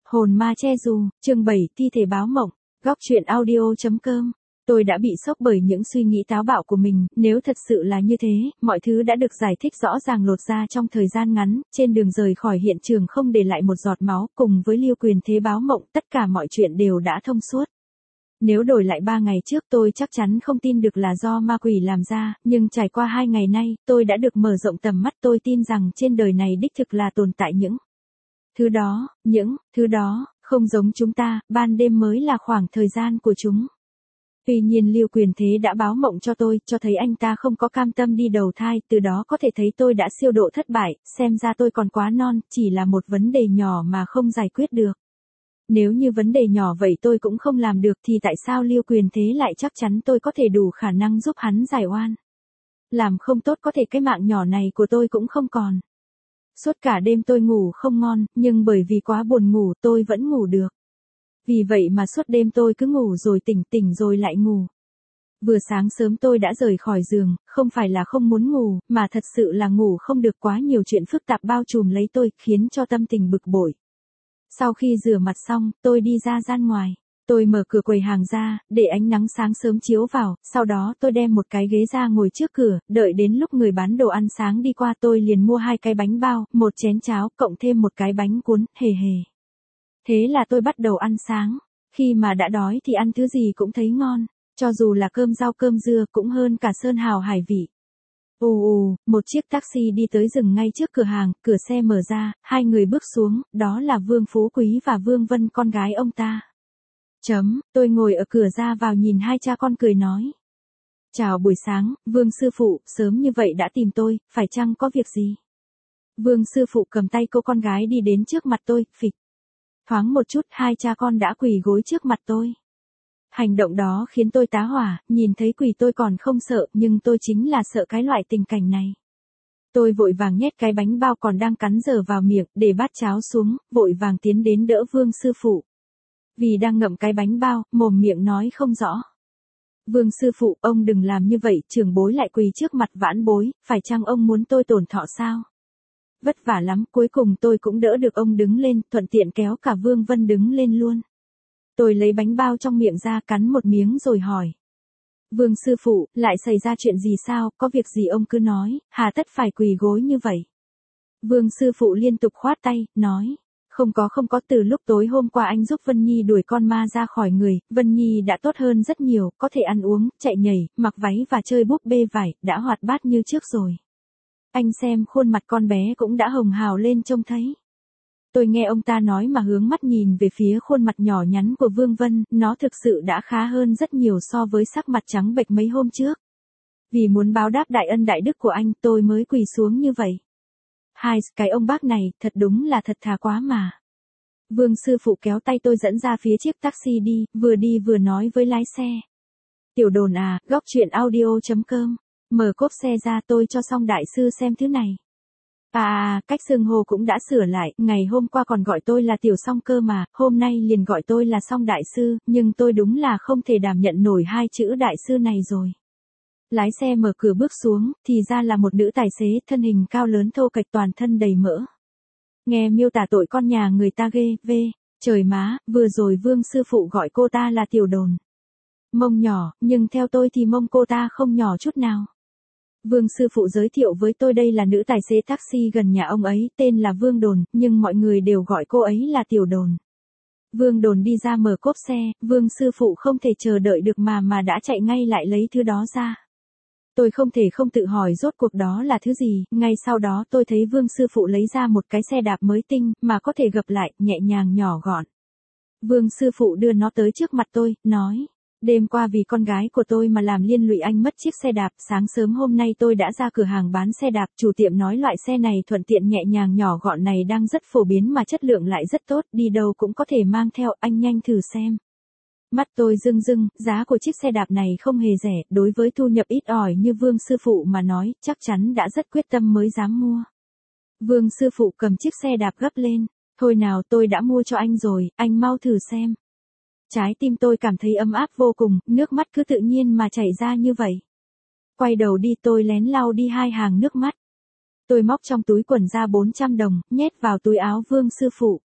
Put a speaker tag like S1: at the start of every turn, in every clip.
S1: Hồn ma che dù, chương 7, thi thể báo mộng, góc truyện audio.com. Tôi đã bị sốc bởi những suy nghĩ táo bạo của mình, nếu thật sự là như thế, mọi thứ đã được giải thích rõ ràng lột ra trong thời gian ngắn, trên đường rời khỏi hiện trường không để lại một giọt máu, cùng với Lưu Quyền Thế báo mộng, tất cả mọi chuyện đều đã thông suốt. Nếu đổi lại 3 ngày trước tôi chắc chắn không tin được là do ma quỷ làm ra, nhưng trải qua 2 ngày nay, tôi đã được mở rộng tầm mắt, tôi tin rằng trên đời này đích thực là tồn tại những thứ đó, không giống chúng ta, ban đêm mới là khoảng thời gian của chúng. Tuy nhiên Lưu Quyền Thế đã báo mộng cho tôi, cho thấy anh ta không có cam tâm đi đầu thai, từ đó có thể thấy tôi đã siêu độ thất bại, xem ra tôi còn quá non, chỉ là một vấn đề nhỏ mà không giải quyết được. Nếu như vấn đề nhỏ vậy tôi cũng không làm được thì tại sao Lưu Quyền Thế lại chắc chắn tôi có thể đủ khả năng giúp hắn giải oan. Làm không tốt có thể cái mạng nhỏ này của tôi cũng không còn. Suốt cả đêm tôi ngủ không ngon, nhưng bởi vì quá buồn ngủ tôi vẫn ngủ được. Vì vậy mà suốt đêm tôi cứ ngủ rồi tỉnh rồi lại ngủ. Vừa sáng sớm tôi đã rời khỏi giường, không phải là không muốn ngủ, mà thật sự là ngủ không được, quá nhiều chuyện phức tạp bao trùm lấy tôi, khiến cho tâm tình bực bội. Sau khi rửa mặt xong, tôi đi ra gian ngoài. Tôi mở cửa quầy hàng ra, để ánh nắng sáng sớm chiếu vào, sau đó tôi đem một cái ghế ra ngồi trước cửa, đợi đến lúc người bán đồ ăn sáng đi qua tôi liền mua 2 cái bánh bao, một chén cháo, cộng thêm một cái bánh cuốn, hề. Thế là tôi bắt đầu ăn sáng. Khi mà đã đói thì ăn thứ gì cũng thấy ngon, cho dù là cơm rau cơm dưa cũng hơn cả sơn hào hải vị. Một chiếc taxi đi tới dừng ngay trước cửa hàng, cửa xe mở ra, 2 người bước xuống, đó là Vương Phú Quý và Vương Vân, con gái ông ta. Tôi ngồi ở cửa ra vào nhìn hai cha con cười nói. Chào buổi sáng, Vương sư phụ, sớm như vậy đã tìm tôi, phải chăng có việc gì? Vương sư phụ cầm tay cô con gái đi đến trước mặt tôi, phịch. Thoáng một chút, hai cha con đã quỳ gối trước mặt tôi. Hành động đó khiến tôi tá hỏa, nhìn thấy quỳ tôi còn không sợ, nhưng tôi chính là sợ cái loại tình cảnh này. Tôi vội vàng nhét cái bánh bao còn đang cắn dở vào miệng, để bát cháo xuống, vội vàng tiến đến đỡ Vương sư phụ. Vì đang ngậm cái bánh bao, mồm miệng nói không rõ. Vương sư phụ, ông đừng làm như vậy, trưởng bối lại quỳ trước mặt vãn bối, phải chăng ông muốn tôi tổn thọ sao? Vất vả lắm, cuối cùng tôi cũng đỡ được ông đứng lên, thuận tiện kéo cả Vương Vân đứng lên luôn. Tôi lấy bánh bao trong miệng ra cắn một miếng rồi hỏi. Vương sư phụ, lại xảy ra chuyện gì sao, có việc gì ông cứ nói, hà tất phải quỳ gối như vậy? Vương sư phụ liên tục khoát tay, nói. Không có, từ lúc tối hôm qua anh giúp Vân Nhi đuổi con ma ra khỏi người, Vân Nhi đã tốt hơn rất nhiều, có thể ăn uống, chạy nhảy, mặc váy và chơi búp bê vải, đã hoạt bát như trước rồi. Anh xem khuôn mặt con bé cũng đã hồng hào lên trông thấy. Tôi nghe ông ta nói mà hướng mắt nhìn về phía khuôn mặt nhỏ nhắn của Vương Vân, nó thực sự đã khá hơn rất nhiều so với sắc mặt trắng bệch mấy hôm trước. Vì muốn báo đáp đại ân đại đức của anh, tôi mới quỳ xuống như vậy. Cái ông bác này, thật đúng là thật thà quá mà. Vương sư phụ kéo tay tôi dẫn ra phía chiếc taxi đi vừa nói với lái xe. Tiểu đồn à, góc truyện audio.com. Mở cốp xe ra tôi cho xong đại sư xem thứ này. Cách xưng hô cũng đã sửa lại, ngày hôm qua còn gọi tôi là tiểu song cơ mà, hôm nay liền gọi tôi là song đại sư, nhưng tôi đúng là không thể đảm nhận nổi 2 chữ đại sư này rồi. Lái xe mở cửa bước xuống, thì ra là một nữ tài xế, thân hình cao lớn thô kệch, toàn thân đầy mỡ. Nghe miêu tả tội con nhà người ta ghê. Trời má, vừa rồi Vương sư phụ gọi cô ta là tiểu đồn. Mông nhỏ, nhưng theo tôi thì mông cô ta không nhỏ chút nào. Vương sư phụ giới thiệu với tôi đây là nữ tài xế taxi gần nhà ông ấy, tên là Vương Đồn, nhưng mọi người đều gọi cô ấy là tiểu đồn. Vương Đồn đi ra mở cốp xe, Vương sư phụ không thể chờ đợi được mà đã chạy ngay lại lấy thứ đó ra. Tôi không thể không tự hỏi rốt cuộc đó là thứ gì, ngay sau đó tôi thấy Vương sư phụ lấy ra một cái xe đạp mới tinh, mà có thể gập lại, nhẹ nhàng nhỏ gọn. Vương sư phụ đưa nó tới trước mặt tôi, nói. Đêm qua vì con gái của tôi mà làm liên lụy anh mất chiếc xe đạp, sáng sớm hôm nay tôi đã ra cửa hàng bán xe đạp, chủ tiệm nói loại xe này thuận tiện nhẹ nhàng nhỏ gọn này đang rất phổ biến mà chất lượng lại rất tốt, đi đâu cũng có thể mang theo, anh nhanh thử xem. Mắt tôi rưng, giá của chiếc xe đạp này không hề rẻ, đối với thu nhập ít ỏi như Vương sư phụ mà nói, chắc chắn đã rất quyết tâm mới dám mua. Vương sư phụ cầm chiếc xe đạp gấp lên, thôi nào, tôi đã mua cho anh rồi, anh mau thử xem. Trái tim tôi cảm thấy ấm áp vô cùng, nước mắt cứ tự nhiên mà chảy ra như vậy. Quay đầu đi tôi lén lau đi 2 hàng nước mắt. Tôi móc trong túi quần ra 400 đồng, nhét vào túi áo Vương sư phụ.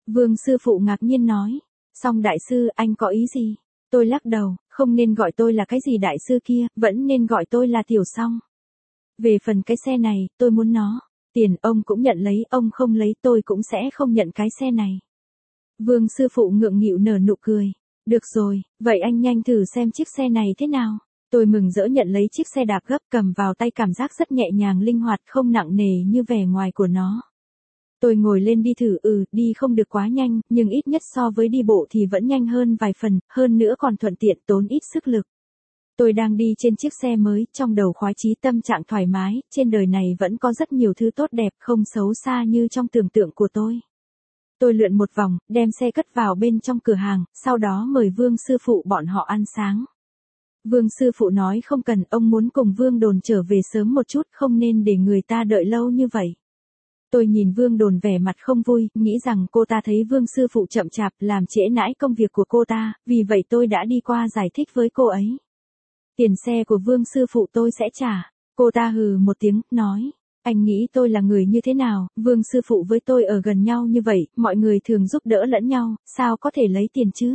S1: Vương sư phụ ngạc nhiên nói. Song đại sư, anh có ý gì? Tôi lắc đầu, không nên gọi tôi là cái gì đại sư kia, vẫn nên gọi tôi là Tiểu Song. Về phần cái xe này, tôi muốn nó. Tiền ông cũng nhận lấy, ông không lấy tôi cũng sẽ không nhận cái xe này. Vương sư phụ ngượng nghịu nở nụ cười. Được rồi, vậy anh nhanh thử xem chiếc xe này thế nào. Tôi mừng rỡ nhận lấy chiếc xe đạp gấp, cầm vào tay cảm giác rất nhẹ nhàng linh hoạt, không nặng nề như vẻ ngoài của nó. Tôi ngồi lên đi thử, đi không được quá nhanh, nhưng ít nhất so với đi bộ thì vẫn nhanh hơn vài phần, hơn nữa còn thuận tiện, tốn ít sức lực. Tôi đang đi trên chiếc xe mới, trong đầu khoái chí, tâm trạng thoải mái, trên đời này vẫn có rất nhiều thứ tốt đẹp, không xấu xa như trong tưởng tượng của tôi. Tôi lượn một vòng, đem xe cất vào bên trong cửa hàng, sau đó mời Vương sư phụ bọn họ ăn sáng. Vương sư phụ nói không cần, ông muốn cùng Vương Đồn trở về sớm một chút, không nên để người ta đợi lâu như vậy. Tôi nhìn Vương Đồn vẻ mặt không vui, nghĩ rằng cô ta thấy Vương sư phụ chậm chạp, làm trễ nãi công việc của cô ta, vì vậy tôi đã đi qua giải thích với cô ấy. Tiền xe của Vương sư phụ tôi sẽ trả. Cô ta hừ một tiếng, nói. Anh nghĩ tôi là người như thế nào? Vương sư phụ với tôi ở gần nhau như vậy, mọi người thường giúp đỡ lẫn nhau, sao có thể lấy tiền chứ?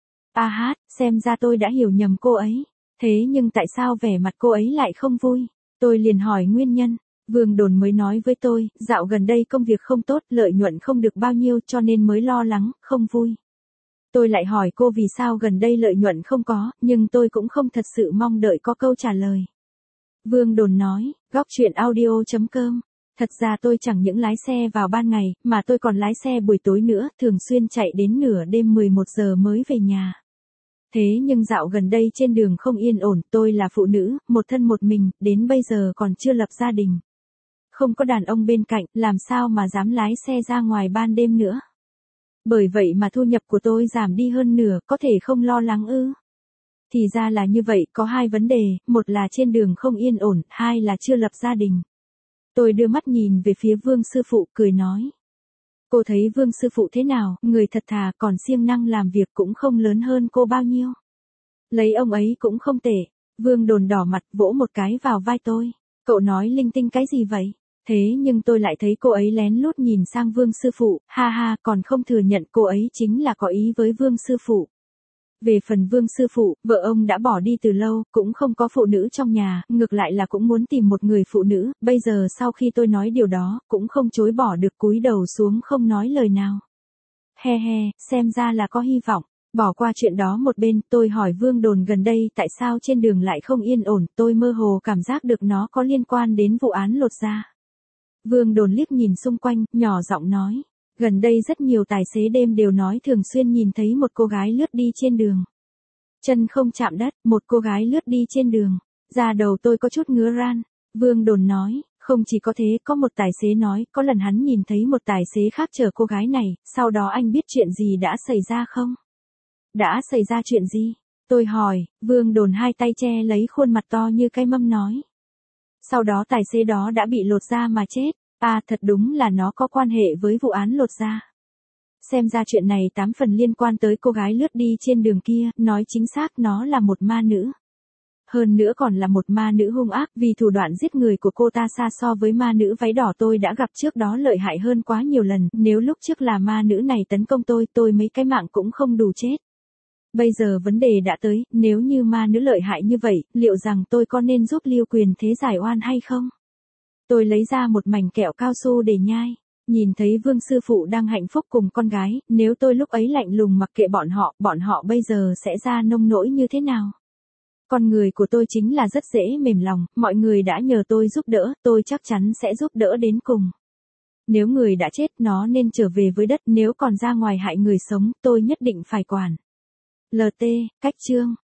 S1: Xem ra tôi đã hiểu nhầm cô ấy. Thế nhưng tại sao vẻ mặt cô ấy lại không vui? Tôi liền hỏi nguyên nhân. Vương Đồn mới nói với tôi, dạo gần đây công việc không tốt, lợi nhuận không được bao nhiêu cho nên mới lo lắng, không vui. Tôi lại hỏi cô vì sao gần đây lợi nhuận không có, nhưng tôi cũng không thật sự mong đợi có câu trả lời. Vương Đồn nói, góc chuyện audio.com. Thật ra tôi chẳng những lái xe vào ban ngày, mà tôi còn lái xe buổi tối nữa, thường xuyên chạy đến nửa đêm 11 giờ mới về nhà. Thế nhưng dạo gần đây trên đường không yên ổn, tôi là phụ nữ, một thân một mình, đến bây giờ còn chưa lập gia đình. Không có đàn ông bên cạnh, làm sao mà dám lái xe ra ngoài ban đêm nữa. Bởi vậy mà thu nhập của tôi giảm đi hơn nửa, có thể không lo lắng ư? Thì ra là như vậy, có hai vấn đề, một là trên đường không yên ổn, hai là chưa lập gia đình. Tôi đưa mắt nhìn về phía Vương sư phụ, cười nói. Cô thấy Vương sư phụ thế nào, người thật thà, còn siêng năng làm việc, cũng không lớn hơn cô bao nhiêu. Lấy ông ấy cũng không tệ. Vương Đồn đỏ mặt, vỗ một cái vào vai tôi. Cậu nói linh tinh cái gì vậy? Thế nhưng tôi lại thấy cô ấy lén lút nhìn sang Vương sư phụ, còn không thừa nhận cô ấy chính là có ý với Vương sư phụ. Về phần Vương sư phụ, vợ ông đã bỏ đi từ lâu, cũng không có phụ nữ trong nhà, ngược lại là cũng muốn tìm một người phụ nữ, bây giờ sau khi tôi nói điều đó, cũng không chối bỏ được, cúi đầu xuống không nói lời nào. Xem ra là có hy vọng. Bỏ qua chuyện đó một bên, tôi hỏi Vương Đồn gần đây tại sao trên đường lại không yên ổn, tôi mơ hồ cảm giác được nó có liên quan đến vụ án lột da. Vương Đồn liếc nhìn xung quanh, nhỏ giọng nói. Gần đây rất nhiều tài xế đêm đều nói thường xuyên nhìn thấy một cô gái lướt đi trên đường. Chân không chạm đất, một cô gái lướt đi trên đường. Da đầu tôi có chút ngứa ran. Vương Đồn nói, không chỉ có thế, có một tài xế nói, có lần hắn nhìn thấy một tài xế khác chở cô gái này, sau đó anh biết chuyện gì đã xảy ra không? Đã xảy ra chuyện gì? Tôi hỏi, Vương Đồn hai tay che lấy khuôn mặt to như cái mâm nói. Sau đó tài xế đó đã bị lột da mà chết. Thật đúng là nó có quan hệ với vụ án lột da. Xem ra chuyện này 8 phần liên quan tới cô gái lướt đi trên đường kia, nói chính xác nó là một ma nữ. Hơn nữa còn là một ma nữ hung ác, vì thủ đoạn giết người của cô ta xa so với ma nữ váy đỏ tôi đã gặp trước đó lợi hại hơn quá nhiều lần, nếu lúc trước là ma nữ này tấn công tôi mấy cái mạng cũng không đủ chết. Bây giờ vấn đề đã tới, nếu như ma nữ lợi hại như vậy, liệu rằng tôi có nên giúp Lưu Quyền Thế giải oan hay không? Tôi lấy ra một mảnh kẹo cao su để nhai. Nhìn thấy Vương sư phụ đang hạnh phúc cùng con gái, nếu tôi lúc ấy lạnh lùng mặc kệ bọn họ bây giờ sẽ ra nông nỗi như thế nào? Con người của tôi chính là rất dễ mềm lòng, mọi người đã nhờ tôi giúp đỡ, tôi chắc chắn sẽ giúp đỡ đến cùng. Nếu người đã chết nó nên trở về với đất, nếu còn ra ngoài hại người sống, tôi nhất định phải quản. LT, cách chương.